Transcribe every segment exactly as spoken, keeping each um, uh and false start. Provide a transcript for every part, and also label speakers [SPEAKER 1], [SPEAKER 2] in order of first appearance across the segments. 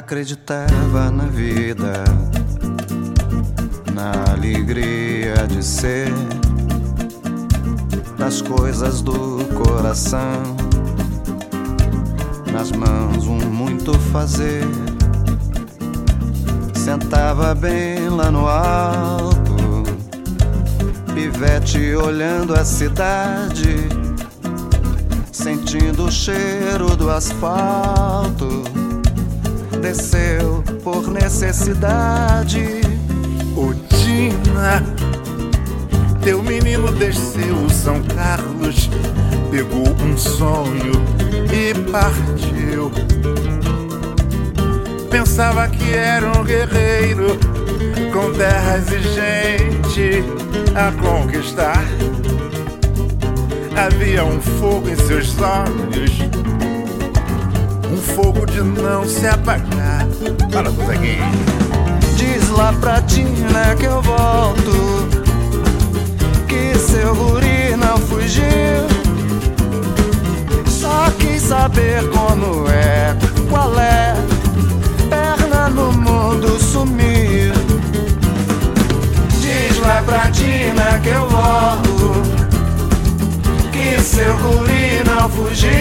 [SPEAKER 1] Acreditava na vida, na alegria de ser, nas coisas do coração, nas mãos um muito fazer. Sentava bem lá no alto, pivete olhando a cidade, sentindo o cheiro do asfalto. Desceu por necessidade.
[SPEAKER 2] Ô Tina, teu menino desceu São Carlos, pegou um sonho e partiu. Pensava que era um guerreiro com terras e gente a conquistar. Havia um fogo em seus olhos, um fogo de não se apagar. Fala, Gonzaguinha.
[SPEAKER 1] Diz lá pra Tina que eu volto, que seu guri não fugiu. Só quis saber como é, qual é, perna no mundo sumir. Diz lá pra Tina que eu volto, que seu guri não fugiu.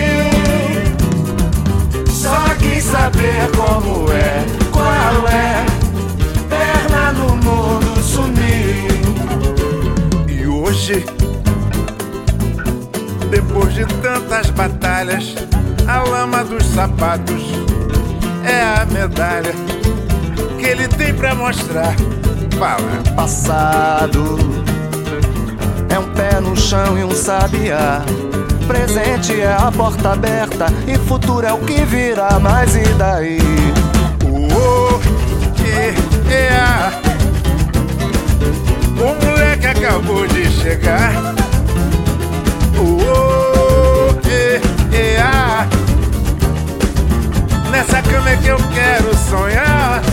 [SPEAKER 1] Só quis saber como é, qual é, perna no mundo sumir.
[SPEAKER 2] E hoje, depois de tantas batalhas, a lama dos sapatos é a medalha que ele tem pra mostrar. Fala.
[SPEAKER 1] Passado é um pé no chão e um sabiá. Presente é a porta aberta e futuro é o que virá. Mas e daí?
[SPEAKER 2] Oh, e, e, a. O moleque acabou de chegar. Oh, e, e, a. Nessa cama é que eu quero sonhar.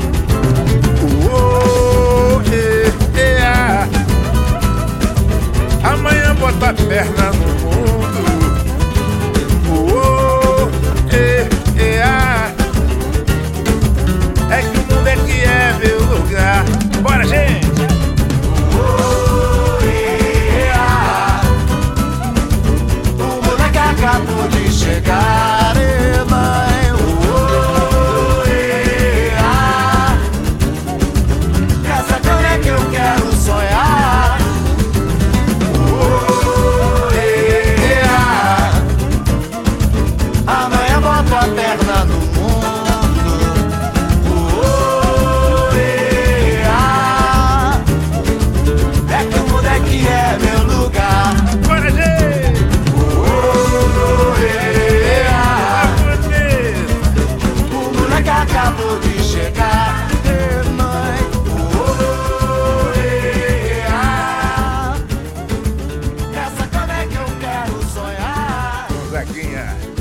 [SPEAKER 2] Oh, e, e, a. Amanhã bota a perna no mundo. Oh, e, e, a. É que o mundo é que é meu lugar. Bora, gente!
[SPEAKER 1] Oh, e, e, a. O moleque acabou de chegar, e mãe. Oh, e, a. Essa cama é que eu quero sonhar. Oh, e, a. Amanhã boto a perna no mundo. Oh, e, a. É que o mundo é que é meu lugar.
[SPEAKER 2] Bora, gente!
[SPEAKER 1] Oh, e, a.
[SPEAKER 2] A bonita!
[SPEAKER 1] O moleque acabou de chegar, e mãe. Oh, e, a. Essa cama é que eu quero sonhar.
[SPEAKER 2] Gonzaguinha.